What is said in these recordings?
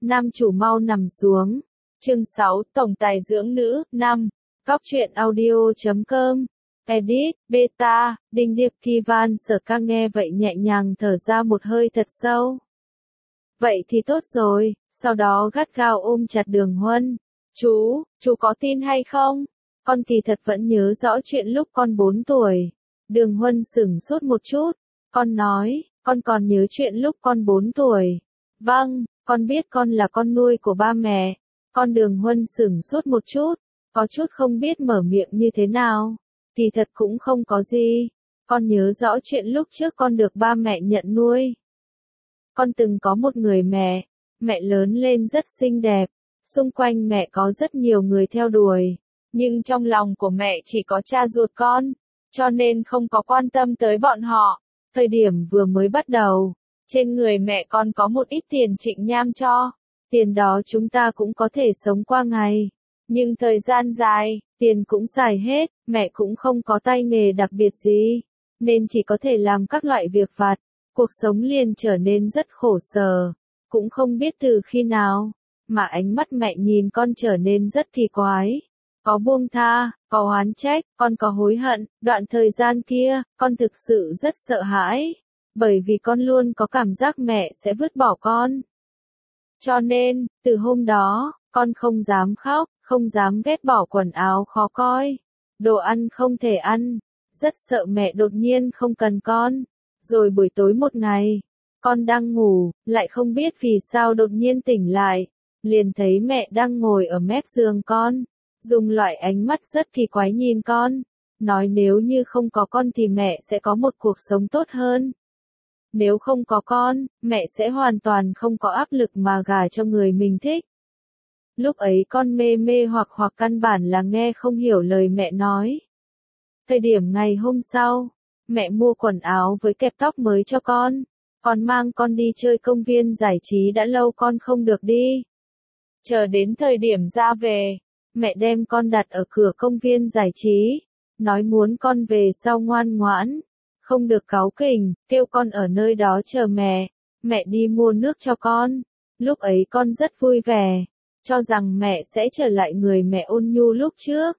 Nam chủ mau nằm xuống. Chương 6, Tổng tài dưỡng nữ, 5. Góc truyện audio.com. Edit, Beta, Đinh Điệp Kivan Sở Ca nghe vậy nhẹ nhàng thở ra một hơi thật sâu. Vậy thì tốt rồi, sau đó gắt gao ôm chặt Đường Huân. Chú có tin hay không? Con kỳ thật vẫn nhớ rõ chuyện lúc con 4 tuổi. Đường Huân sửng sốt một chút. Con nói, con còn nhớ chuyện lúc con 4 tuổi. Vâng, con biết con là con nuôi của ba mẹ. Con Đường Huân sửng sốt một chút, có chút không biết mở miệng như thế nào. Thì thật cũng không có gì. Con nhớ rõ chuyện lúc trước con được ba mẹ nhận nuôi. Con từng có một người mẹ. Mẹ lớn lên rất xinh đẹp. Xung quanh mẹ có rất nhiều người theo đuổi. Nhưng trong lòng của mẹ chỉ có cha ruột con. Cho nên không có quan tâm tới bọn họ. Thời điểm vừa mới bắt đầu, trên người mẹ con có một ít tiền Trịnh Nham cho. Tiền đó chúng ta cũng có thể sống qua ngày. Nhưng thời gian dài, tiền cũng xài hết, mẹ cũng không có tay nghề đặc biệt gì. Nên chỉ có thể làm các loại việc vặt. Cuộc sống liền trở nên rất khổ sở. Cũng không biết từ khi nào, mà ánh mắt mẹ nhìn con trở nên rất kỳ quái. Có buông tha, có oán trách, con có hối hận. Đoạn thời gian kia, con thực sự rất sợ hãi. Bởi vì con luôn có cảm giác mẹ sẽ vứt bỏ con. Cho nên, từ hôm đó, con không dám khóc, không dám ghét bỏ quần áo khó coi. Đồ ăn không thể ăn. Rất sợ mẹ đột nhiên không cần con. Rồi buổi tối một ngày, con đang ngủ, lại không biết vì sao đột nhiên tỉnh lại. Liền thấy mẹ đang ngồi ở mép giường con. Dùng loại ánh mắt rất kỳ quái nhìn con. Nói nếu như không có con thì mẹ sẽ có một cuộc sống tốt hơn. Nếu không có con, mẹ sẽ hoàn toàn không có áp lực mà gả cho người mình thích. Lúc ấy con mê mê hoặc căn bản là nghe không hiểu lời mẹ nói. Thời điểm ngày hôm sau, mẹ mua quần áo với kẹp tóc mới cho con. Còn mang con đi chơi công viên giải trí đã lâu con không được đi. Chờ đến thời điểm ra về, mẹ đem con đặt ở cửa công viên giải trí. Nói muốn con về sau ngoan ngoãn. Không được cáu kỉnh, kêu con ở nơi đó chờ mẹ. Mẹ đi mua nước cho con. Lúc ấy con rất vui vẻ. Cho rằng mẹ sẽ trở lại người mẹ ôn nhu lúc trước.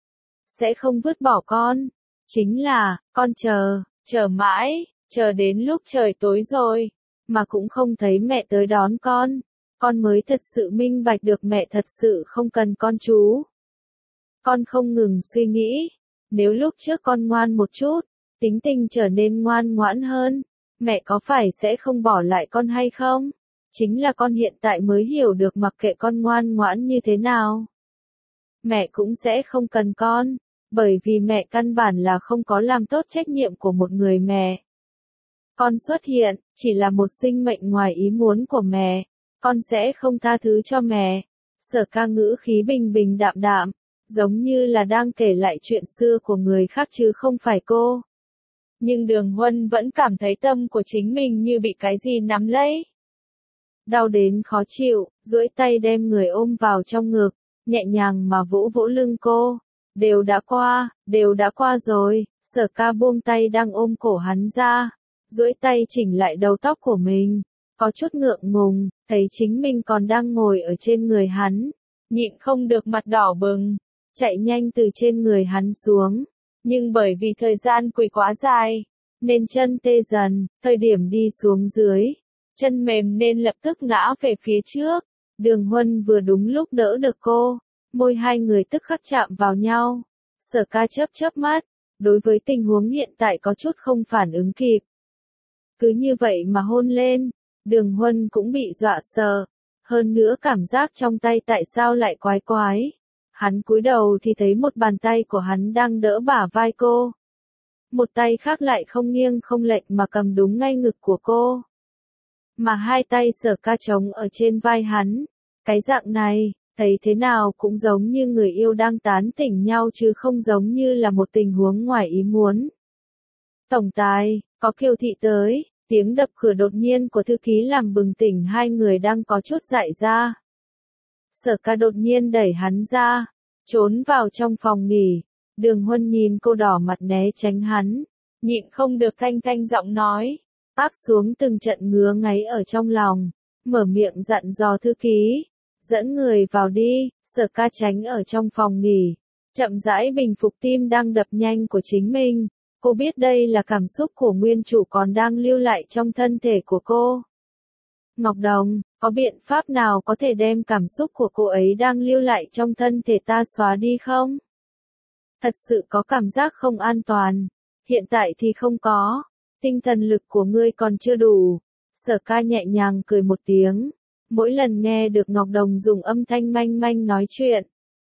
Sẽ không vứt bỏ con. Chính là, con chờ mãi, chờ đến lúc trời tối rồi. Mà cũng không thấy mẹ tới đón con. Con mới thật sự minh bạch được mẹ thật sự không cần con chú. Con không ngừng suy nghĩ. Nếu lúc trước con ngoan một chút, tính tình trở nên ngoan ngoãn hơn, mẹ có phải sẽ không bỏ lại con hay không? Chính là con hiện tại mới hiểu được mặc kệ con ngoan ngoãn như thế nào. Mẹ cũng sẽ không cần con, bởi vì mẹ căn bản là không có làm tốt trách nhiệm của một người mẹ. Con xuất hiện, chỉ là một sinh mệnh ngoài ý muốn của mẹ, con sẽ không tha thứ cho mẹ. Sở Ca ngữ khí bình bình đạm đạm, giống như là đang kể lại chuyện xưa của người khác chứ không phải cô. Nhưng Đường Huân vẫn cảm thấy tâm của chính mình như bị cái gì nắm lấy. Đau đến khó chịu, duỗi tay đem người ôm vào trong ngực, nhẹ nhàng mà vỗ vỗ lưng cô. Đều đã qua rồi. Sở Ca buông tay đang ôm cổ hắn ra, duỗi tay chỉnh lại đầu tóc của mình. Có chút ngượng ngùng, thấy chính mình còn đang ngồi ở trên người hắn. Nhịn không được mặt đỏ bừng, chạy nhanh từ trên người hắn xuống. Nhưng bởi vì thời gian quỳ quá dài, nên chân tê dần, thời điểm đi xuống dưới. Chân mềm nên lập tức ngã về phía trước. Đường Huân vừa đúng lúc đỡ được cô. Môi hai người tức khắc chạm vào nhau. Sở Ca chớp mắt. Đối với tình huống hiện tại có chút không phản ứng kịp. Cứ như vậy mà hôn lên. Đường Huân cũng bị dọa sợ. Hơn nữa cảm giác trong tay tại sao lại quái quái. Hắn cúi đầu thì thấy một bàn tay của hắn đang đỡ bả vai cô. Một tay khác lại không nghiêng không lệch mà cầm đúng ngay ngực của cô. Mà hai tay Sở Ca trống ở trên vai hắn. Cái dạng này, thấy thế nào cũng giống như người yêu đang tán tỉnh nhau chứ không giống như là một tình huống ngoài ý muốn. Tổng tài, có Kiều thị tới. Tiếng đập cửa đột nhiên của thư ký làm bừng tỉnh hai người đang có chút dại ra. Sở Ca đột nhiên đẩy hắn ra, trốn vào trong phòng nghỉ. Đường Huân nhìn cô đỏ mặt né tránh hắn, nhịn không được thanh giọng nói, áp xuống từng trận ngứa ngáy ở trong lòng. mở miệng dặn dò thư ký, dẫn người vào đi. Sở Ca tránh ở trong phòng nghỉ, chậm rãi bình phục tim đang đập nhanh của chính mình. Cô biết đây là cảm xúc của nguyên chủ còn đang lưu lại trong thân thể của cô. Ngọc Đồng, có biện pháp nào có thể đem cảm xúc của cô ấy đang lưu lại trong thân thể ta xóa đi không? Thật sự có cảm giác không an toàn. Hiện tại thì không có. Tinh thần lực của ngươi còn chưa đủ. Sở Ca nhẹ nhàng cười một tiếng. Mỗi lần nghe được Ngọc Đồng dùng âm thanh manh manh nói chuyện,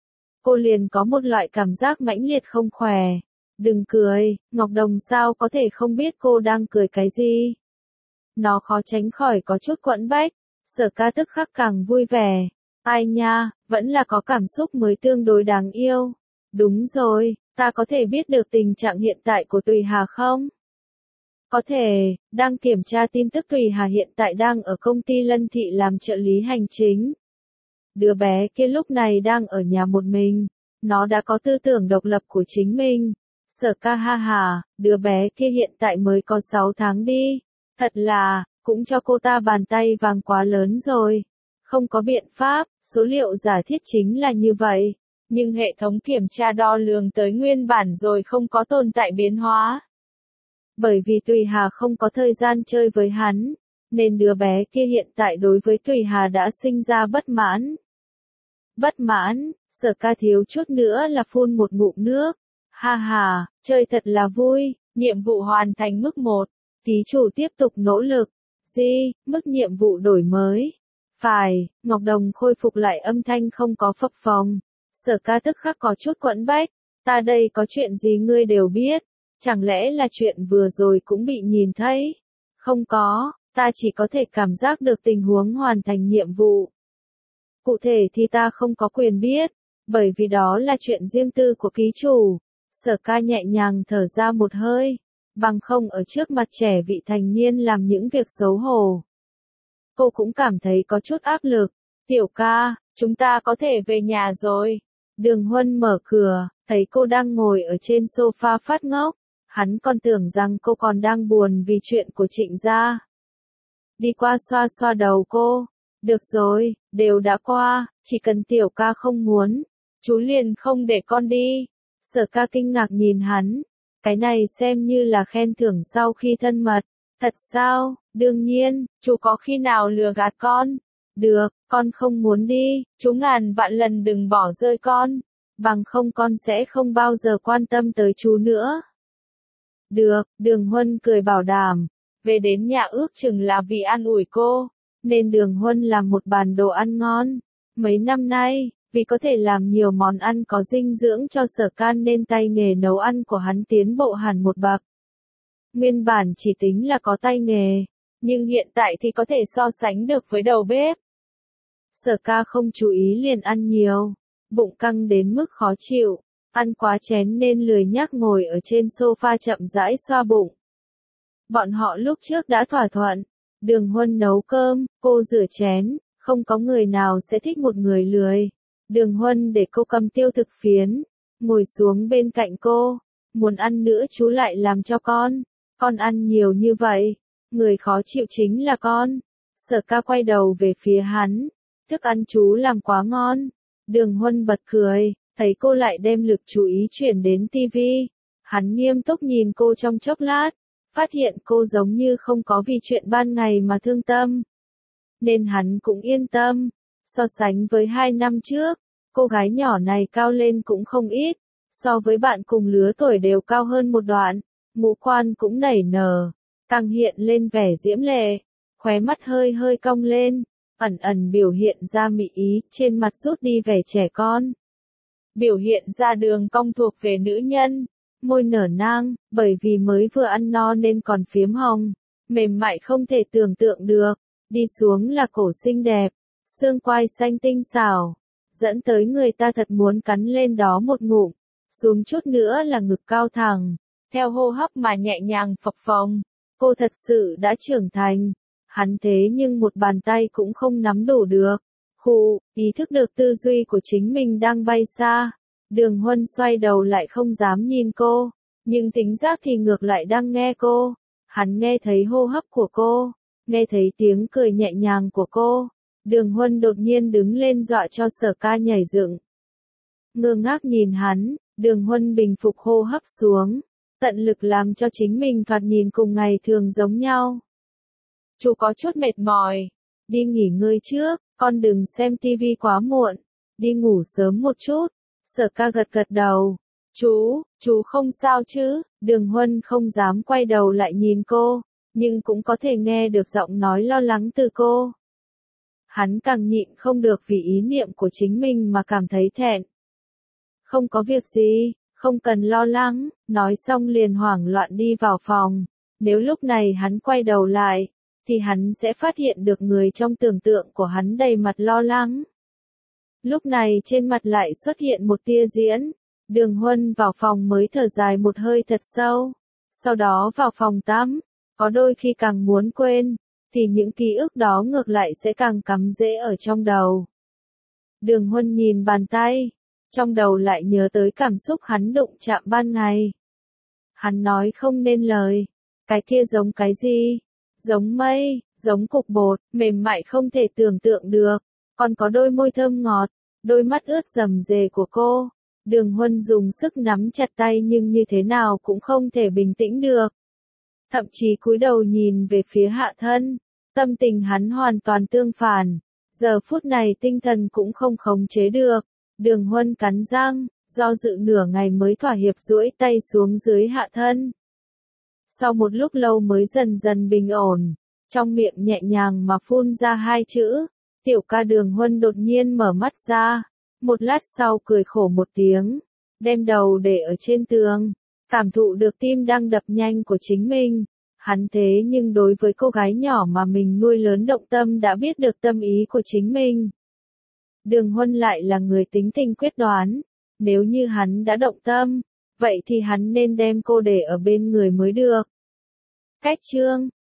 cô liền có một loại cảm giác mãnh liệt không khỏe. Đừng cười, Ngọc Đồng sao có thể không biết cô đang cười cái gì? Nó khó tránh khỏi có chút quẫn bách. Sở Ca tức khắc càng vui vẻ. Ai nha, vẫn là có cảm xúc mới tương đối đáng yêu. Đúng rồi, ta có thể biết được tình trạng hiện tại của Tùy Hà không? Có thể, đang kiểm tra tin tức. Tùy Hà hiện tại đang ở công ty Lân Thị làm trợ lý hành chính. Đứa bé kia lúc này đang ở nhà một mình. Nó đã có tư tưởng độc lập của chính mình. Sở Ca ha hà, đứa bé kia hiện tại mới có 6 tháng đi. Thật là, cũng cho cô ta bàn tay vàng quá lớn rồi. Không có biện pháp, số liệu giả thiết chính là như vậy. Nhưng hệ thống kiểm tra đo lường tới nguyên bản rồi không có tồn tại biến hóa. Bởi vì Tùy Hà không có thời gian chơi với hắn, nên đứa bé kia hiện tại đối với Tùy Hà đã sinh ra bất mãn. Bất mãn, Sở Ca thiếu chút nữa là phun một ngụm nước. Ha ha, chơi thật là vui, nhiệm vụ hoàn thành mức 1. Ký chủ tiếp tục nỗ lực. Gì, mức nhiệm vụ đổi mới. Phải, Ngọc Đồng khôi phục lại âm thanh không có phập phồng. Sở Ca tức khắc có chút quẫn bách. Ta đây có chuyện gì ngươi đều biết. Chẳng lẽ là chuyện vừa rồi cũng bị nhìn thấy? Không có, ta chỉ có thể cảm giác được tình huống hoàn thành nhiệm vụ. Cụ thể thì ta không có quyền biết, bởi vì đó là chuyện riêng tư của ký chủ. Sở Ca nhẹ nhàng thở ra một hơi, bằng không ở trước mặt trẻ vị thành niên làm những việc xấu hổ. Cô cũng cảm thấy có chút áp lực. Tiểu ca, chúng ta có thể về nhà rồi. Đường Huân mở cửa, thấy cô đang ngồi ở trên sofa phát ngốc. Hắn còn tưởng rằng cô còn đang buồn vì chuyện của Trịnh gia. Đi qua xoa xoa đầu cô. Được rồi, đều đã qua, chỉ cần tiểu ca không muốn, chú liền không để con đi. Sở Ca kinh ngạc nhìn hắn. Cái này xem như là khen thưởng sau khi thân mật. Thật sao? Đương nhiên, chú có khi nào lừa gạt con? Được, con không muốn đi, chú ngàn vạn lần đừng bỏ rơi con. Bằng không con sẽ không bao giờ quan tâm tới chú nữa. Được, Đường Huân cười bảo đảm. Về đến nhà ước chừng là vì an ủi cô, nên Đường Huân làm một bàn đồ ăn ngon. Mấy năm nay, vì có thể làm nhiều món ăn có dinh dưỡng cho Sở Ca nên tay nghề nấu ăn của hắn tiến bộ hẳn một bậc. Nguyên bản chỉ tính là có tay nghề, nhưng hiện tại thì có thể so sánh được với đầu bếp. Sở Ca không chú ý liền ăn nhiều, bụng căng đến mức khó chịu, ăn quá chén nên lười nhác ngồi ở trên sofa chậm rãi xoa bụng. Bọn họ lúc trước đã thỏa thuận, Đường Huân nấu cơm, cô rửa chén, không có người nào sẽ thích một người lười. Đường Huân để cô cầm tiêu thực phiến, ngồi xuống bên cạnh cô, muốn ăn nữa chú lại làm cho con ăn nhiều như vậy, người khó chịu chính là con. Sở Ca quay đầu về phía hắn, thức ăn chú làm quá ngon. Đường Huân bật cười, thấy cô lại đem lực chú ý chuyển đến tivi. Hắn nghiêm túc nhìn cô trong chốc lát, phát hiện cô giống như không có vì chuyện ban ngày mà thương tâm. Nên hắn cũng yên tâm. So sánh với 2 năm trước, cô gái nhỏ này cao lên cũng không ít. So với bạn cùng lứa tuổi đều cao hơn một đoạn, ngũ quan cũng nảy nở, càng hiện lên vẻ diễm lệ, khóe mắt hơi hơi cong lên, ẩn ẩn biểu hiện ra mị ý, trên mặt rút đi vẻ trẻ con. Biểu hiện ra đường cong thuộc về nữ nhân, môi nở nang, bởi vì mới vừa ăn no nên còn phiếm hồng, mềm mại không thể tưởng tượng được, đi xuống là cổ xinh đẹp, xương quai xanh tinh xảo, dẫn tới người ta thật muốn cắn lên đó một ngụm, xuống chút nữa là ngực cao thẳng, theo hô hấp mà nhẹ nhàng phập phồng, cô thật sự đã trưởng thành, hắn thế nhưng một bàn tay cũng không nắm đủ được. Khụ, ý thức được tư duy của chính mình đang bay xa. Đường Huân xoay đầu lại không dám nhìn cô, nhưng tính giác thì ngược lại đang nghe cô. Hắn nghe thấy hô hấp của cô, Nghe thấy tiếng cười nhẹ nhàng của cô, Đường Huân đột nhiên đứng lên dọa cho Sở Ca nhảy dựng. Ngơ ngác nhìn hắn, Đường Huân bình phục hô hấp xuống, tận lực làm cho chính mình thoạt nhìn cùng ngày thường giống nhau. Chú có chút mệt mỏi, đi nghỉ ngơi trước, con đừng xem tivi quá muộn, đi ngủ sớm một chút. Sở Ca gật gật đầu, chú không sao chứ? Đường Huân không dám quay đầu lại nhìn cô, nhưng cũng có thể nghe được giọng nói lo lắng từ cô. Hắn càng nhịn không được vì ý niệm của chính mình mà cảm thấy thẹn. Không có việc gì, không cần lo lắng, nói xong liền hoảng loạn đi vào phòng. Nếu lúc này hắn quay đầu lại, thì hắn sẽ phát hiện được người trong tưởng tượng của hắn đầy mặt lo lắng. Lúc này trên mặt lại xuất hiện một tia diễn. Đường Huân vào phòng mới thở dài một hơi thật sâu. Sau đó vào phòng tắm, có đôi khi càng muốn quên, thì những ký ức đó ngược lại sẽ càng cắm rễ ở trong đầu. Đường Huân nhìn bàn tay, trong đầu lại nhớ tới cảm xúc hắn đụng chạm ban ngày. Hắn nói không nên lời, cái kia giống cái gì? Giống mây, giống cục bột, mềm mại không thể tưởng tượng được, còn có đôi môi thơm ngọt, đôi mắt ướt rầm rề của cô. Đường Huân dùng sức nắm chặt tay nhưng như thế nào cũng không thể bình tĩnh được. Thậm chí cúi đầu nhìn về phía Hạ Thân, tâm tình hắn hoàn toàn tương phản, giờ phút này tinh thần cũng không khống chế được. Đường Huân cắn răng, do dự nửa ngày mới thỏa hiệp duỗi tay xuống dưới Hạ Thân. Sau một lúc lâu mới dần dần bình ổn, trong miệng nhẹ nhàng mà phun ra hai chữ, Tiểu Ca. Đường Huân đột nhiên mở mắt ra, một lát sau cười khổ một tiếng, đem đầu để ở trên tường, cảm thụ được tim đang đập nhanh của chính mình. Hắn thế nhưng đối với cô gái nhỏ mà mình nuôi lớn động tâm đã biết được tâm ý của chính mình. Đường Huân lại là người tính tình quyết đoán, nếu như hắn đã động tâm, vậy thì hắn nên đem cô để ở bên người mới được. Cách chương